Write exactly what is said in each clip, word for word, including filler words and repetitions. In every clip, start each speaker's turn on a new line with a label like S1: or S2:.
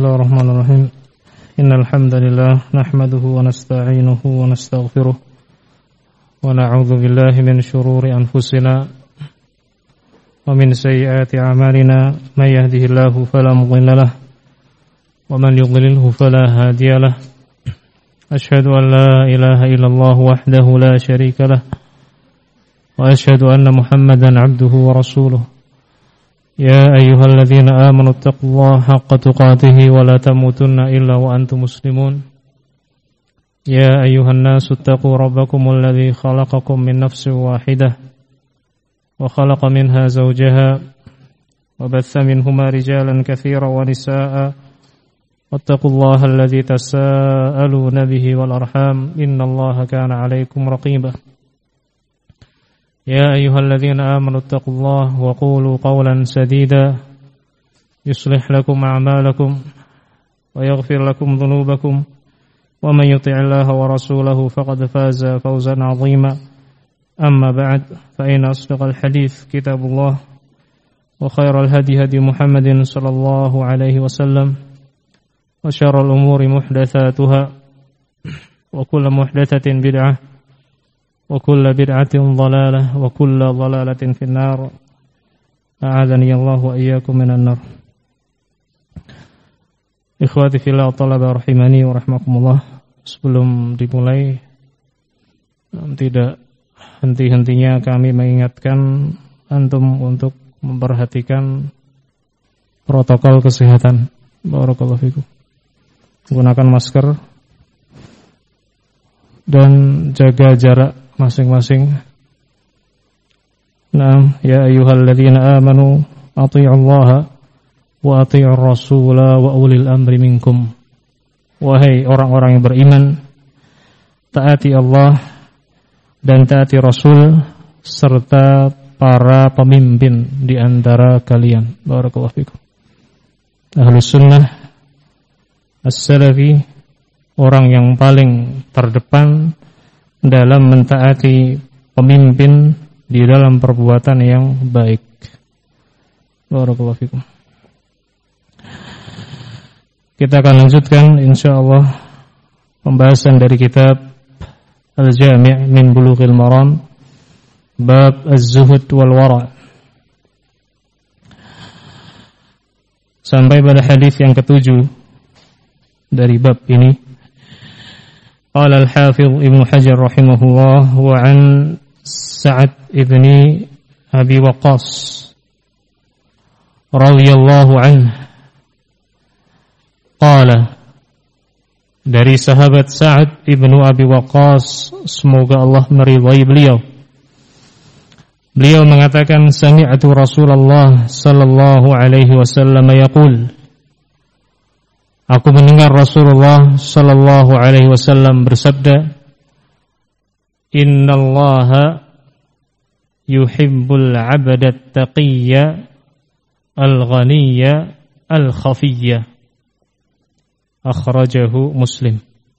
S1: Bismillahirrahmanirrahim. Innal hamdalillah nahmaduhu wa nasta'inuhu wa nastaghfiruh wa na'udzu billahi min shururi anfusina wa min sayyiati a'malina may yahdihillahu fala mudilla lahu wa man yudlilhu fala hadiya lahu. Asyhadu an la ilaha illallah wahdahu la syarika lahu wa asyhadu anna Muhammadan 'abduhu wa rasuluh. يا أيها الذين آمنوا اتقوا الله حق تقاته ولا تموتن إلا وأنتم مسلمون يا أيها الناس اتقوا ربكم الذي خلقكم من نفس واحدة وخلق منها زوجها وبث منهما رجالا كثيرا ونساء واتقوا الله الذي تساءلون به والأرحام إن الله كان عليكم رقيبا يا أيها الذين آمنوا اتقوا الله وقولوا قولا سديدا يصلح لكم أعمالكم ويغفر لكم ذنوبكم ومن يطع الله ورسوله فقد فاز فوزا عظيما أما بعد فإن أصدق الحديث كتاب الله وخير الهدي هدي محمد صلى الله عليه وسلم وشر الأمور محدثاتها وكل محدثة بدعة وكل بدعة ضلالة وكل ضلالة في النار أعاذني الله وإياكم من النار. Ikhwati fillah talaba rahimani wa rahmakumullah. Sebelum dimulai, tidak henti-hentinya kami mengingatkan antum untuk memperhatikan protokol kesehatan. Barakallahu fikum. Gunakan masker dan jaga jarak masing-masing. Naam, ya ayyuhalladzina amanu athi'ullaha wa athi'ur rasula wa ulil amri minkum. Wahai orang-orang yang beriman, taati Allah dan taati Rasul serta para pemimpin di antara kalian. Barakallahu fikum. Ahlus sunnah as-salafi, orang yang paling terdepan dalam mentaati pemimpin di dalam perbuatan yang baik. Barakallahu fikum. Kita akan lanjutkan insyaallah pembahasan dari kitab Al-Jami' min Bulughil Maram, bab Az-Zuhud wal Wara'. Sampai pada hadis yang ketujuh dari bab ini. Qala al-Hafidh Ibnu Hajar rahimahullah wa an Sa'ad ibni Abi Waqqas radhiyallahu anhu qala, dari sahabat Sa'ad ibnu Abi Waqqas, semoga Allah meridhai beliau, beliau mengatakan, sami'tu Rasulullah sallallahu alaihi wasallam yaqul, aku mendengar Rasulullah sallallahu alaihi wasallam bersabda, innallaha yuhibbul 'abdat taqiyya al-ghaniyya al-khafiyya. Akhrajahu Muslim.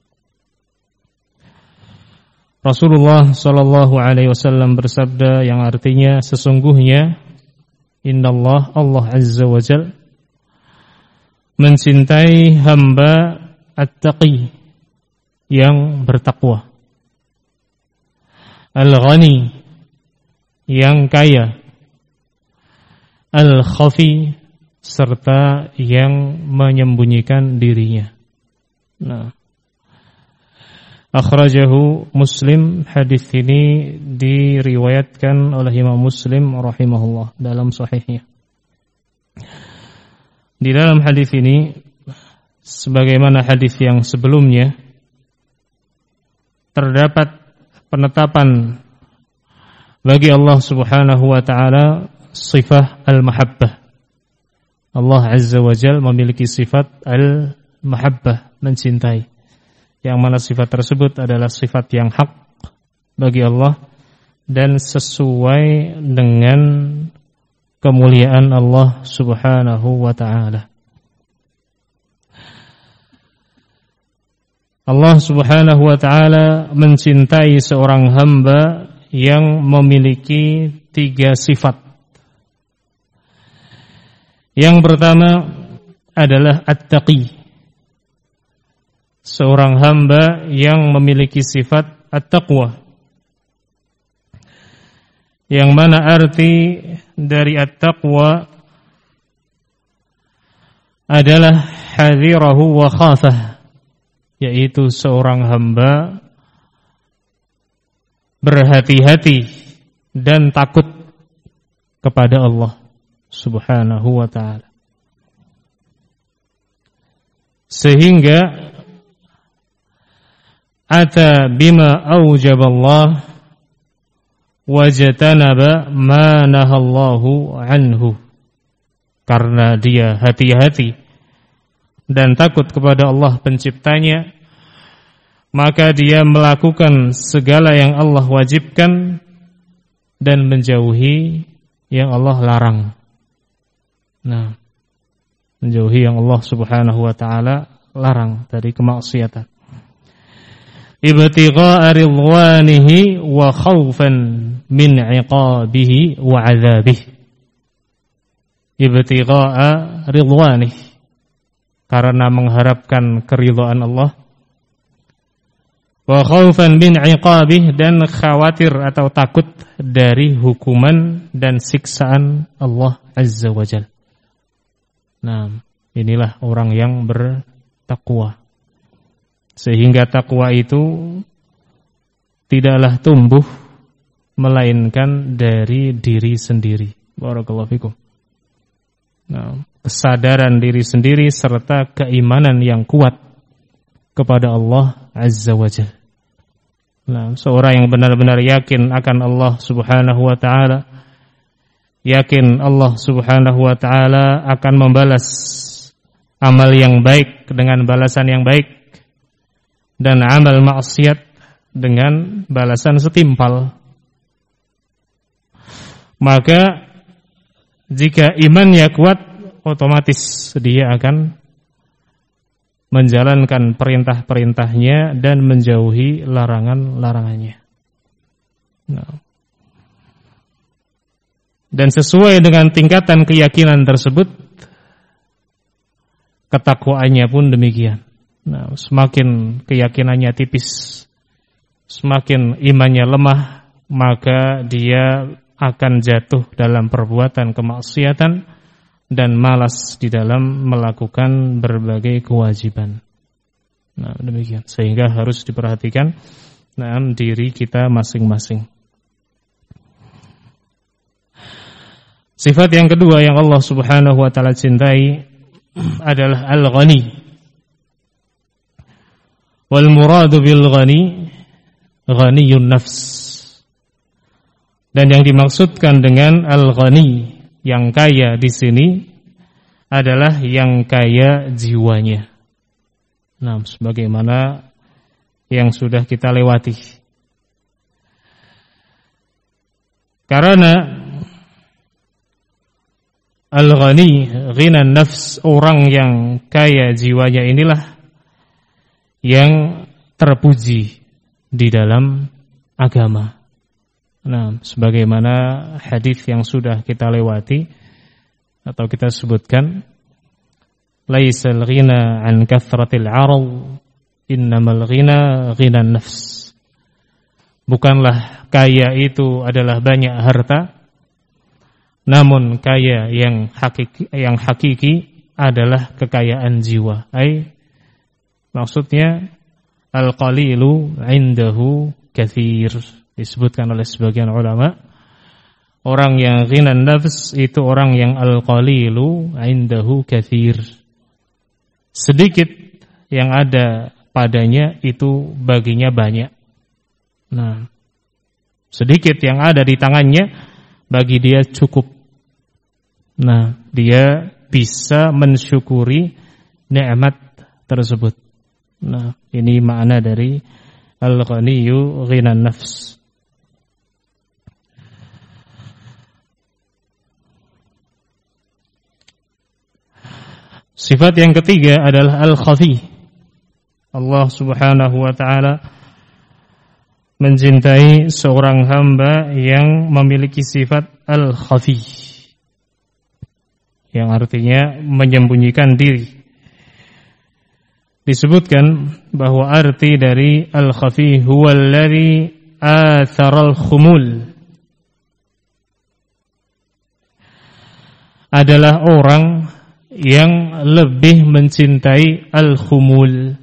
S1: Rasulullah sallallahu alaihi wasallam bersabda, yang artinya sesungguhnya innallah, Allah azza wa jalla, mencintai hamba at-taqi, yang bertakwa, al-ghani, yang kaya, al-khafi, serta yang menyembunyikan dirinya. Nah, akhrajahu Muslim, hadis ini diriwayatkan oleh Imam Muslim rahimahullah dalam sahihnya. Di dalam hadis ini, sebagaimana hadis yang sebelumnya, terdapat penetapan bagi Allah Subhanahu wa taala sifat al-mahabbah. Allah Azza wa Jalla memiliki sifat al-mahabbah, mencintai. Yang mana sifat tersebut adalah sifat yang hak bagi Allah dan sesuai dengan kemuliaan Allah Subhanahu wa taala. Allah Subhanahu wa taala mencintai seorang hamba yang memiliki tiga sifat. Yang pertama, adalah at-taqi. Seorang hamba yang memiliki sifat at-taqwa. Yang mana arti dari at-taqwa adalah hadhirahu wa khafah, yaitu seorang hamba berhati-hati dan takut kepada Allah Subhanahu wa ta'ala. Sehingga ata bima aujaballah wajatanaba ma nahallahu anhu. Karena dia hati-hati dan takut kepada Allah penciptanya, maka dia melakukan segala yang Allah wajibkan dan menjauhi yang Allah larang. Nah, menjauhi yang Allah Subhanahu wa ta'ala larang dari kemaksiatan. Ibtigha'a ridwanihi wa khaufan min 'iqabihi wa 'adzabihi. Ibtigha'a ridwanihi, karena mengharapkan keridhaan Allah, wa khaufan min 'iqabihi, dan khawatir atau takut dari hukuman dan siksaan Allah Azza wa Jalla. Nah, inilah orang yang bertakwa. Sehingga takwa itu tidaklah tumbuh melainkan dari diri sendiri. Barakallahu fikum. Nah, kesadaran diri sendiri serta keimanan yang kuat kepada Allah Azza wa Jalla. Nah, seorang yang benar-benar yakin akan Allah Subhanahu wa ta'ala, yakin Allah Subhanahu wa ta'ala akan membalas amal yang baik dengan balasan yang baik, dan amal maksiat dengan balasan setimpal. Maka jika imannya kuat, otomatis dia akan menjalankan perintah-perintahnya dan menjauhi larangan-larangannya. Nah. Dan sesuai dengan tingkatan keyakinan tersebut, ketakwaannya pun demikian. Nah, semakin keyakinannya tipis, semakin imannya lemah, maka dia akan jatuh dalam perbuatan kemaksiatan dan malas di dalam melakukan berbagai kewajiban. Nah, demikian. Sehingga harus diperhatikan nah, diri kita masing-masing. Sifat yang kedua yang Allah Subhanahu wa ta'ala cintai adalah Al-Ghani. Wal muradu bil ghani ghaniyun nafs. Dan yang dimaksudkan dengan al-ghani, yang kaya di sini adalah yang kaya jiwanya. Nah, sebagaimana yang sudah kita lewati. Karena al-ghani, ghinan nafs, orang yang kaya jiwanya inilah yang terpuji di dalam agama. Nah, sebagaimana hadis yang sudah kita lewati atau kita sebutkan, laisal ghina an kathratil 'arad, innamal ghina ghinan nafs. Bukanlah kaya itu adalah banyak harta, namun kaya yang hakiki, yang hakiki adalah kekayaan jiwa. Ai maksudnya al-qalilu 'indahu katsir. Disebutkan oleh sebagian ulama, orang yang ghinan nafs itu orang yang al-qalilu 'indahu katsir. Sedikit yang ada padanya itu baginya banyak. Nah, sedikit yang ada di tangannya bagi dia cukup. Nah, dia bisa mensyukuri nikmat tersebut. Nah, ini makna dari al-ghaniyyu ghinan nafs. Sifat yang ketiga adalah al-khafi. Allah Subhanahu wa ta'ala mencintai seorang hamba yang memiliki sifat al-khafi, yang artinya menyembunyikan diri. Disebutkan bahwa arti dari al-khafi huwa alladhi athara al-khumul, adalah orang yang lebih mencintai al-khumul.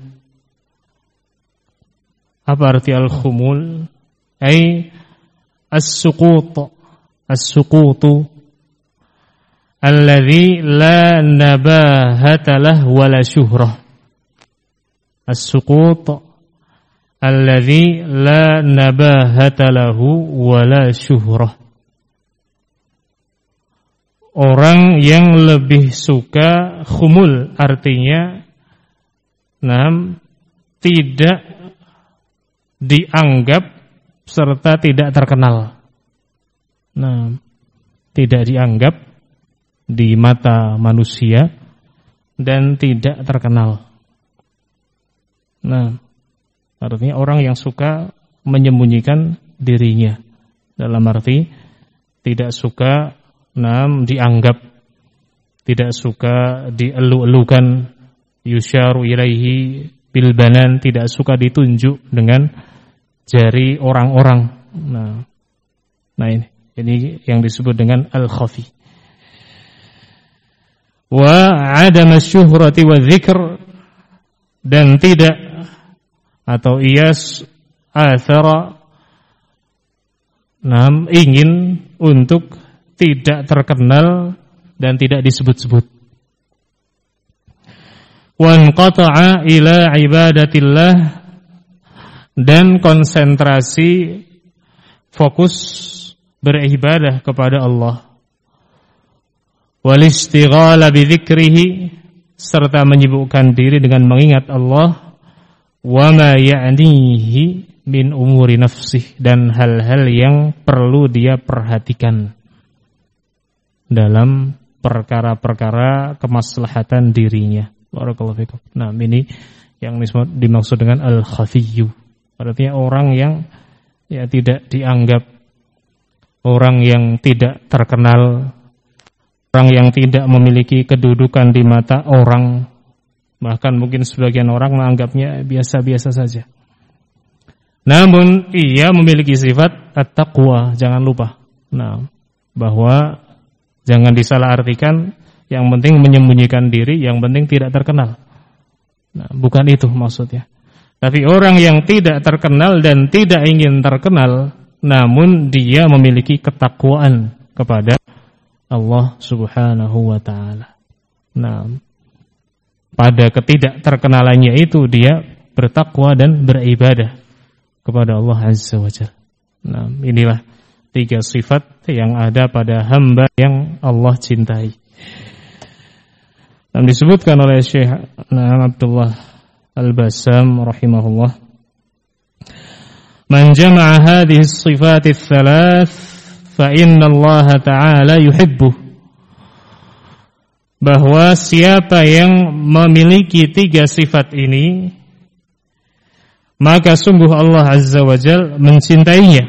S1: Apa arti al-khumul? Ai as-suqut, as-suqutu alladhi la nabahata lahu wala syuhrah. As-suqut alladhi la nabahata lahu wala syuhrah. Orang yang lebih suka khumul, artinya nam, tidak dianggap serta tidak terkenal. Nah, tidak dianggap di mata manusia dan tidak terkenal. Nah, artinya orang yang suka menyembunyikan dirinya, dalam arti tidak suka nam dianggap, tidak suka dielu-elukan, yusyaru ilaihi bil banan, tidak suka ditunjuk dengan jari orang-orang. Nah, nah ini, ini yang disebut dengan al-khafi. Wa adam asy-syuhrati wa dzikr, dan tidak atau iyas athara, nam, ingin untuk tidak terkenal dan tidak disebut-sebut. Wanqata'a ila ibadatillah, dan konsentrasi fokus beribadah kepada Allah. Wal istighala bi dzikrihi, serta menyibukkan diri dengan mengingat Allah. Wa ma ya'nihi min umuri nafsih, dan hal-hal yang perlu dia perhatikan dalam perkara-perkara kemaslahatan dirinya. Barakallahu fikum. Nah, ini yang dimaksud dengan al-khafiyyu. Artinya orang yang ya tidak dianggap, orang yang tidak terkenal, orang yang tidak memiliki kedudukan di mata orang. Bahkan mungkin sebagian orang menganggapnya biasa-biasa saja. Namun ia memiliki sifat at-taqwa, jangan lupa. Nah, bahwa jangan disalahartikan, yang penting menyembunyikan diri, yang penting tidak terkenal. Nah, bukan itu maksudnya. Tapi orang yang tidak terkenal dan tidak ingin terkenal, namun dia memiliki ketakwaan kepada Allah Subhanahu wa ta'ala. Nah, pada ketidakterkenalannya itu dia bertakwa dan beribadah kepada Allah Azza wa Jalla. Nah, inilah tiga sifat yang ada pada hamba yang Allah cintai. Dan disebutkan oleh Syekh Abdullah Al-Bassam rahimahullah, man jama'a hadhihi as-sifat ats-tsalath fa inna Allah ta'ala yuhibbuh, bahwa siapa yang memiliki tiga sifat ini, maka sungguh Allah Azza wa Jalla mencintainya.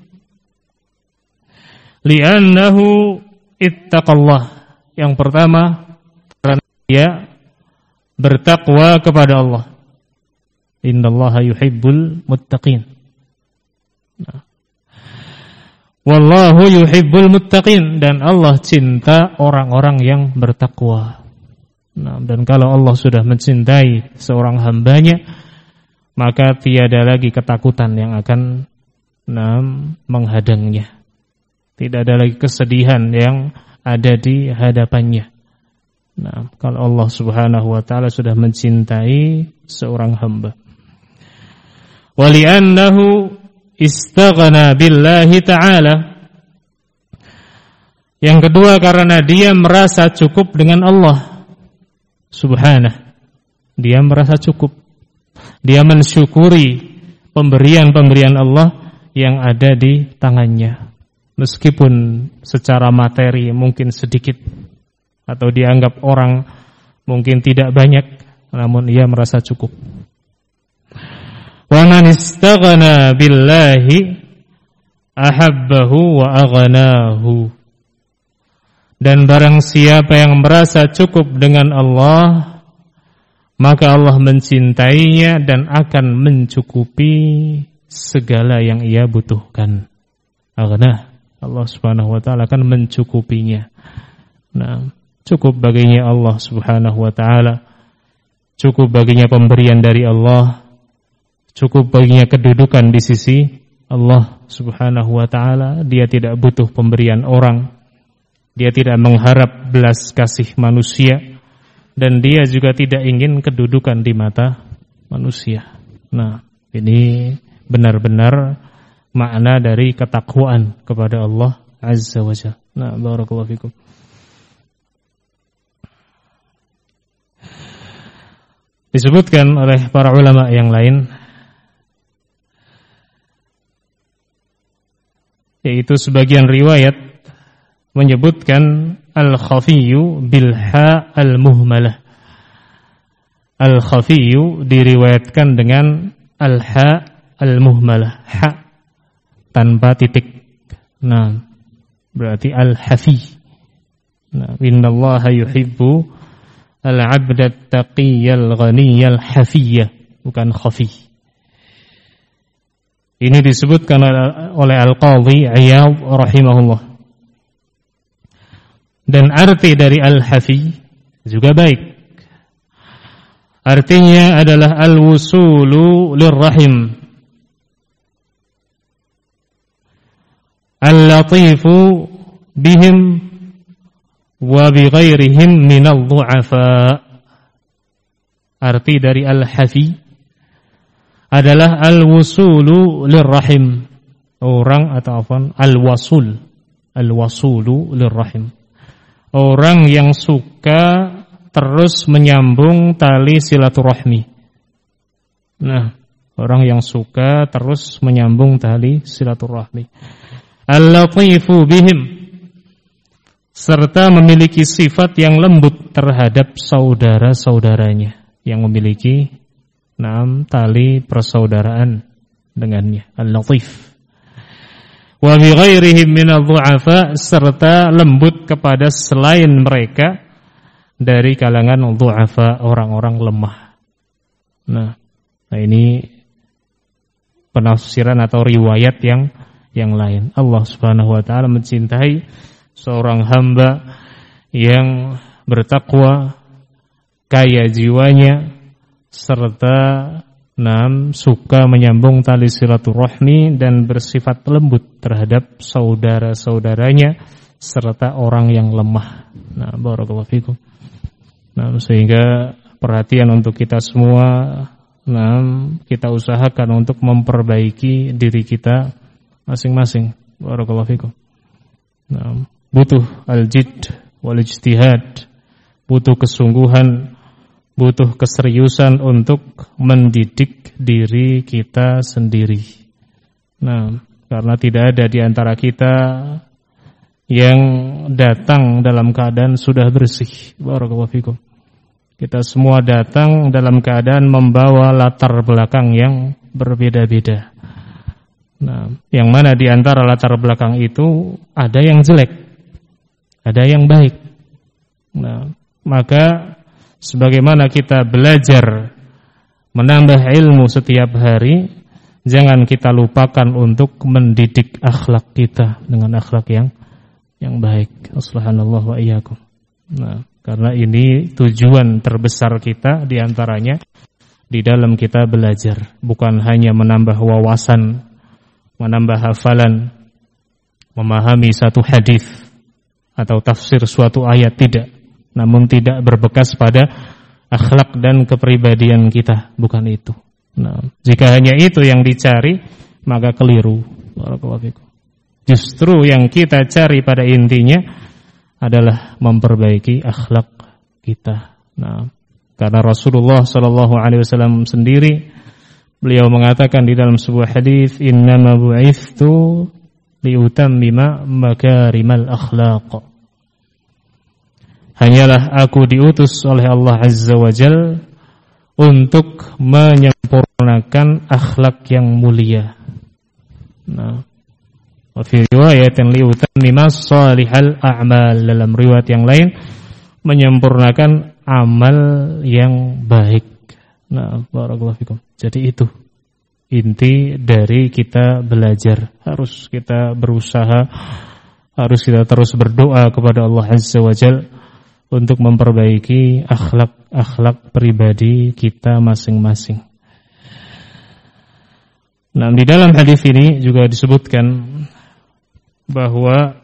S1: Li'annahu ittaqallah, yang pertama karena dia bertakwa kepada Allah. Innallaha yuhibbul muttaqin. Nah. Wallahu yuhibbul muttaqin, dan Allah cinta orang-orang yang bertakwa. Nah, dan kalau Allah sudah mencintai seorang hambanya, maka tiada lagi ketakutan yang akan nah, menghadangnya. Tidak ada lagi kesedihan yang ada di hadapannya. Nah, kalau Allah Subhanahu wa ta'ala sudah mencintai seorang hamba. Wali'annahu istaghna billahi ta'ala. Yang kedua, karena dia merasa cukup dengan Allah Subhanahu. Dia merasa cukup. Dia mensyukuri pemberian-pemberian Allah yang ada di tangannya. Meskipun secara materi mungkin sedikit, atau dianggap orang mungkin tidak banyak, namun ia merasa cukup. Wa man istaghna billahi ahabbahu wa aghnahu. Dan barang siapa yang merasa cukup dengan Allah, maka Allah mencintainya dan akan mencukupi segala yang ia butuhkan. Aghna, Allah Subhanahu wa taala akan mencukupinya. Nah, cukup baginya Allah Subhanahu wa taala. Cukup baginya pemberian dari Allah. Cukup baginya kedudukan di sisi Allah Subhanahu wa taala. Dia tidak butuh pemberian orang. Dia tidak mengharap belas kasih manusia, dan dia juga tidak ingin kedudukan di mata manusia. Nah, ini benar-benar makna dari ketakwaan kepada Allah Azza wa Jalla. Nah, barakallahu fikum. Disebutkan oleh para ulama yang lain, yaitu sebagian riwayat menyebutkan al-khafiyyu bil ha al-muhmalah. Al-khafiyyu diriwayatkan dengan al-ha al-muhmalah, ha tanpa titik. Nah, berarti al-hafi. Nah, innallaha yuhibbu al-'abda at-taqiyyal ghaniyal hafiyya, bukan khafi. Ini disebutkan oleh Al-Qadhi Iyadh rahimahullah. Dan arti dari al-hafi juga baik. Artinya adalah al-wusulu lirrahim, al-latifu bihim wa bighairihim minal du'afa. Arti dari al-hafi adalah al-wusulu lirrahim, orang atau afan al-wasul, al-wasulu lirrahim, orang yang suka terus menyambung tali silaturahmi. Nah, orang yang suka terus menyambung tali silaturahmi. Al-latifu bihim, serta memiliki sifat yang lembut terhadap saudara-saudaranya yang memiliki enam tali persaudaraan dengannya. Al-latif. Wa bi ghairihim minadh dhu'afa, serta lembut kepada selain mereka dari kalangan dhu'afa, orang-orang lemah. Nah, nah ini penafsiran atau riwayat yang yang lain. Allah Subhanahu wa taala mencintai seorang hamba yang bertakwa, kaya jiwanya, serta enam suka menyambung tali silaturahmi dan bersifat lembut terhadap saudara-saudaranya serta orang yang lemah. Nah, barakallahu fikum. Nah, sehingga perhatian untuk kita semua, nah, kita usahakan untuk memperbaiki diri kita masing-masing. Barakallahu fikum. Nah, butuh al-jidd wal ijtihad, butuh kesungguhan, butuh keseriusan untuk mendidik diri kita sendiri. Nah, karena tidak ada di antara kita yang datang dalam keadaan sudah bersih. Barakallahu fikum. Kita semua datang dalam keadaan membawa latar belakang yang berbeda-beda. Nah, yang mana di antara latar belakang itu ada yang jelek, ada yang baik. Nah, maka sebagaimana kita belajar menambah ilmu setiap hari, jangan kita lupakan untuk mendidik akhlak kita dengan akhlak yang yang baik. Aslahanallahu wa iyyakum. Nah, karena ini tujuan terbesar kita di antaranya di dalam kita belajar, bukan hanya menambah wawasan, menambah hafalan, memahami satu hadis atau tafsir suatu ayat, tidak. Namun tidak berbekas pada akhlak dan kepribadian kita, bukan itu. Nah, jika hanya itu yang dicari, maka keliru. Justru yang kita cari pada intinya adalah memperbaiki akhlak kita. Nah, karena Rasulullah sallallahu alaihi wasallam sendiri, beliau mengatakan di dalam sebuah hadis, "Innama bu'ithtu liutammima makarimal akhlaq." Hanyalah aku diutus oleh Allah Azza wa Jalla untuk menyempurnakan akhlak yang mulia. Nah, Wa fi riwayatin li utammima salihal a'mal, dalam riwayat yang lain menyempurnakan amal yang baik. Nah, barakallahu fikum. Jadi itu inti dari kita belajar. Harus kita berusaha, harus kita terus berdoa kepada Allah Azza wa Jalla untuk memperbaiki akhlak-akhlak pribadi kita masing-masing. Nah, di dalam hadis ini juga disebutkan bahwa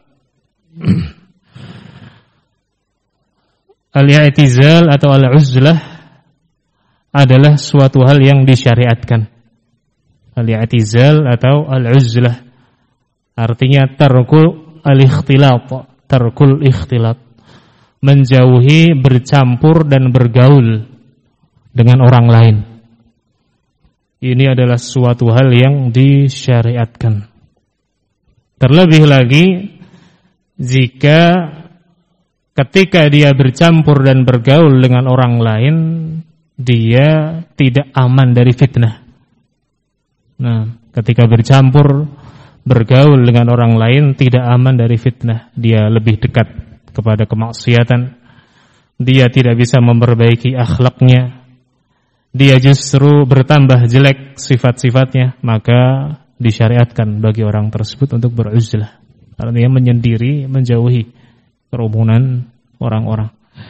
S1: al-i'tizal atau al-uzlah adalah suatu hal yang disyariatkan. Al-i'tizal atau al-uzlah artinya tarkul al-ikhtilat, tarkul ikhtilat, menjauhi bercampur dan bergaul dengan orang lain. Ini adalah suatu hal yang disyariatkan. Terlebih lagi jika ketika dia bercampur dan bergaul dengan orang lain, dia tidak aman dari fitnah. Nah, ketika bercampur bergaul dengan orang lain tidak aman dari fitnah. Dia lebih dekat kepada kemaksiatan. Dia tidak bisa memperbaiki akhlaknya. Dia justru bertambah jelek sifat-sifatnya, maka disyariatkan bagi orang tersebut untuk beruzlah, artinya menyendiri, menjauhi kerumunan orang-orang.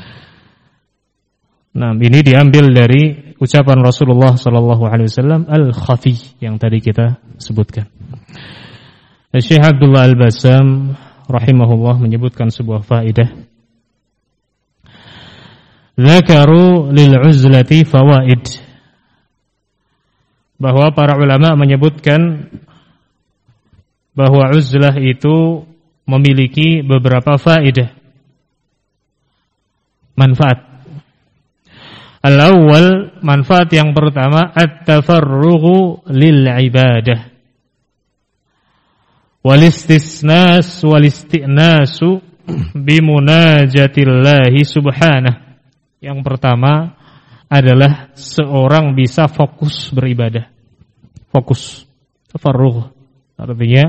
S1: Nah, ini diambil dari ucapan Rasulullah sallallahu alaihi wasallam al-khafi yang tadi kita sebutkan. Syekh Abdullah Al-Bassam rahimahullah menyebutkan sebuah faedah. Dzakaru lil uzlati fawaid, bahwa para ulama menyebutkan bahwa uzlah itu memiliki beberapa faedah, manfaat. Al-awwal, manfaat yang pertama, at-tafarrughu lil ibadah wal istisnas wal istinasu bimunajatillahi subhanahu. Yang pertama adalah seorang bisa fokus beribadah. Fokus, tafarrugh, artinya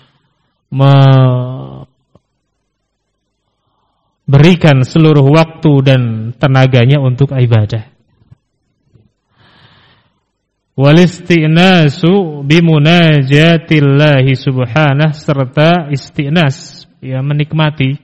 S1: memberikan seluruh waktu dan tenaganya untuk ibadah. Wal istinasu bimunajatillahi subhanahu, serta istinas, ya, menikmati,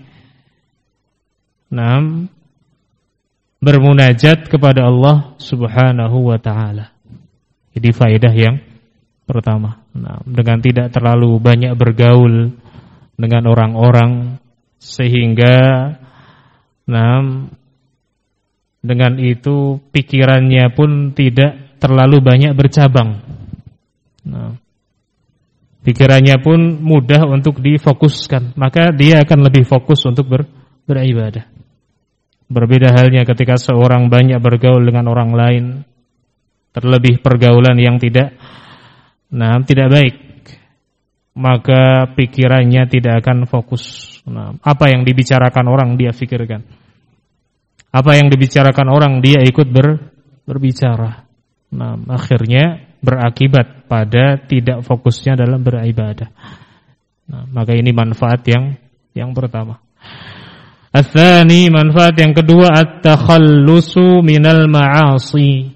S1: nah, bermunajat kepada Allah Subhanahu wa ta'ala. Jadi faedah yang pertama, nah, dengan tidak terlalu banyak bergaul dengan orang-orang, sehingga nah, dengan itu pikirannya pun tidak terlalu banyak bercabang. Nah, pikirannya pun mudah untuk difokuskan, maka dia akan lebih fokus untuk ber, beribadah. Berbeda halnya ketika seorang banyak bergaul dengan orang lain, terlebih pergaulan yang tidak nah, tidak baik, maka pikirannya tidak akan fokus. Nah, apa yang dibicarakan orang dia pikirkan. Apa yang dibicarakan orang dia ikut ber, berbicara. Nah, akhirnya berakibat pada tidak fokusnya dalam beribadah. Nah, maka ini manfaat yang yang pertama. Ats-tsani, manfaat yang kedua, at-takhallusu minal ma'asi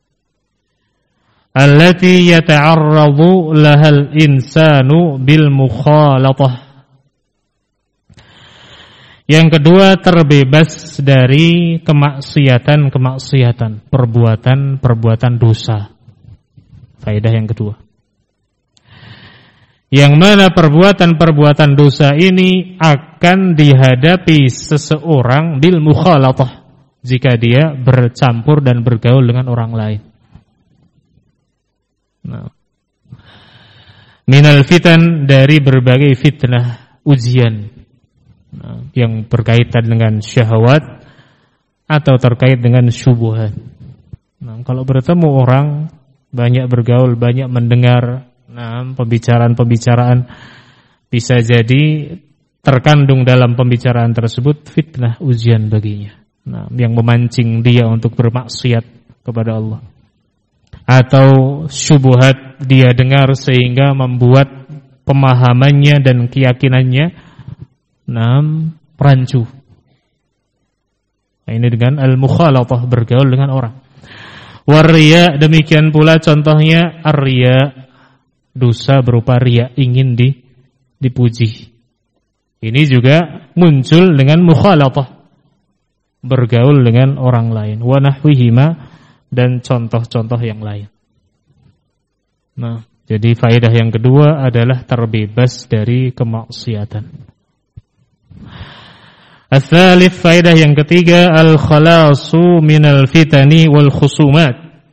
S1: allati yata'arradu lahal insanu bil mukhalatah. Yang kedua, terbebas dari kemaksiatan-kemaksiatan, perbuatan-perbuatan dosa. Faedah yang kedua, yang mana perbuatan-perbuatan dosa ini akan dihadapi seseorang bil mukhalatah, jika dia bercampur dan bergaul dengan orang lain. Nah, minal fitan, dari berbagai fitnah, ujian, nah, yang berkaitan dengan syahwat atau terkait dengan syubhat. Nah, kalau bertemu orang, banyak bergaul, banyak mendengar, nah, pembicaraan-pembicaraan, bisa jadi terkandung dalam pembicaraan tersebut fitnah, ujian baginya, nah, yang memancing dia untuk bermaksiat kepada Allah. Atau syubhat dia dengar sehingga membuat pemahamannya dan keyakinannya nam rancu. Nah, ini dengan al-mukhalatah, bergaul dengan orang. Warriya, demikian pula contohnya ar-riya, dosa berupa riya, ingin di, dipuji. Ini juga muncul dengan mukhalatah, bergaul dengan orang lain. Wa nahwihima, dan contoh-contoh yang lain. Nah, jadi faedah yang kedua adalah terbebas dari kemaksiatan. Ats-tsalits, faedah yang ketiga, al-khalasu minal fitani wal khusumat.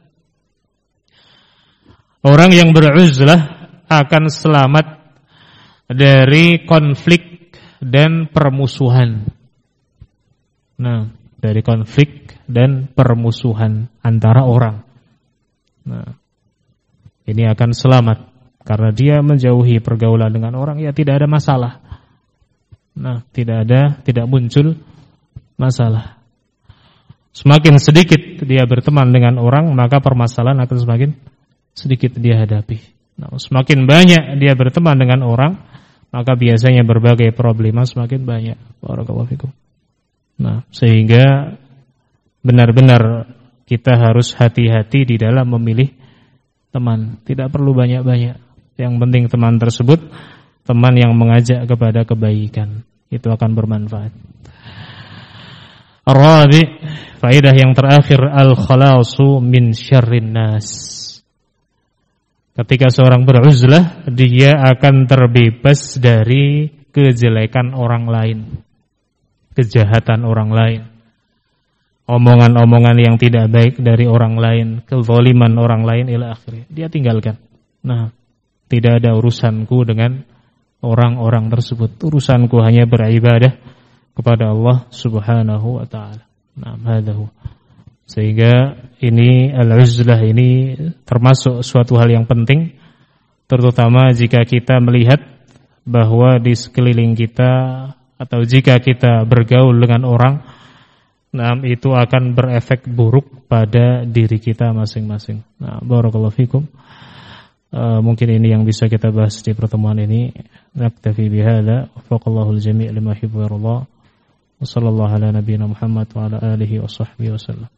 S1: Orang yang beruzlah akan selamat dari konflik dan permusuhan. Nah, dari konflik dan permusuhan antara orang. Nah, ini akan selamat karena dia menjauhi pergaulan dengan orang, ya tidak ada masalah. Nah, tidak ada, tidak muncul masalah. Semakin sedikit dia berteman dengan orang, maka permasalahan akan semakin sedikit dia hadapi. Nah, semakin banyak dia berteman dengan orang, maka biasanya berbagai problema semakin banyak. Barakallahu fikum. Nah, sehingga benar-benar kita harus hati-hati di dalam memilih teman. Tidak perlu banyak-banyak. Yang penting teman tersebut teman yang mengajak kepada kebaikan, itu akan bermanfaat. Ar-rabi', faedah yang terakhir, al-khalasu min syarrin nas. Ketika seorang beruzlah, dia akan terbebas dari kejelekan orang lain, kejahatan orang lain, omongan-omongan yang tidak baik dari orang lain, kezaliman orang lain ila akhirnya. Dia tinggalkan. Nah, tidak ada urusanku dengan orang-orang tersebut. Urusanku hanya beribadah kepada Allah Subhanahu wa taala. Nah, hadahu. Sehingga ini al-uzlah ini termasuk suatu hal yang penting, terutama jika kita melihat bahwa di sekeliling kita atau jika kita bergaul dengan orang, nah itu akan berefek buruk pada diri kita masing-masing. Nah, barakallahu fikum. Uh, mungkin ini yang bisa kita bahas di pertemuan ini. Naktafi bihadza, wafaqallahu al-jami' lima yuhibbu wa yarda. Wassallallahu ala nabiyyina Muhammad wa ala alihi wa sahbihi wasallam.